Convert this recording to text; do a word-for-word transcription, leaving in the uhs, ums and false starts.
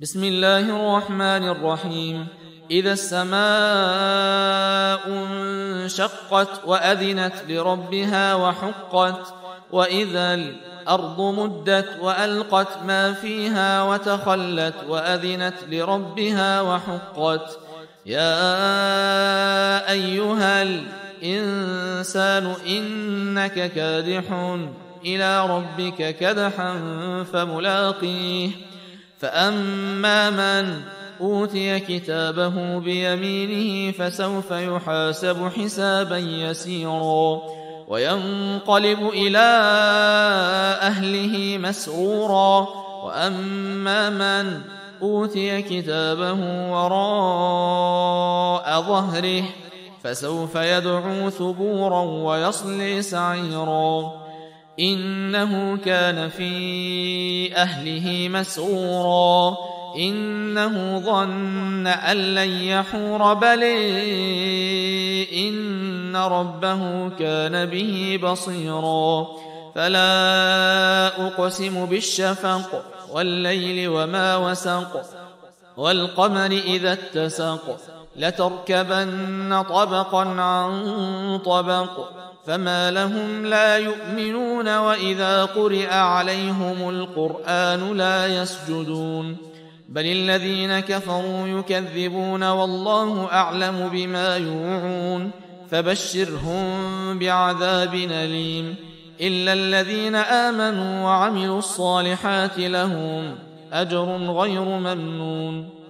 بسم الله الرحمن الرحيم. إذا السماء انشقت وأذنت لربها وحقت، وإذا الأرض مدت وألقت ما فيها وتخلت وأذنت لربها وحقت. يا أيها الإنسان إنك كادح إلى ربك كدحا فملاقيه. فأما من أوتي كتابه بيمينه فسوف يحاسب حسابا يسيرا وينقلب إلى أهله مسرورا. وأما من أوتي كتابه وراء ظهره فسوف يدعو ثبورا ويصلي سعيرا إنه كان في أهله مسرورا إنه ظن أن لن يحور بل إن ربه كان به بصيرا. فلا أقسم بالشفق والليل وما وسق والقمر إذا اتسق لتركبن طبقا عن طبق فما لهم لا يؤمنون وإذا قرئ عليهم القرآن لا يسجدون بل الذين كفروا يكذبون والله أعلم بما يوعون فبشرهم بعذاب أليم إلا الذين آمنوا وعملوا الصالحات لهم أجر غير ممنون.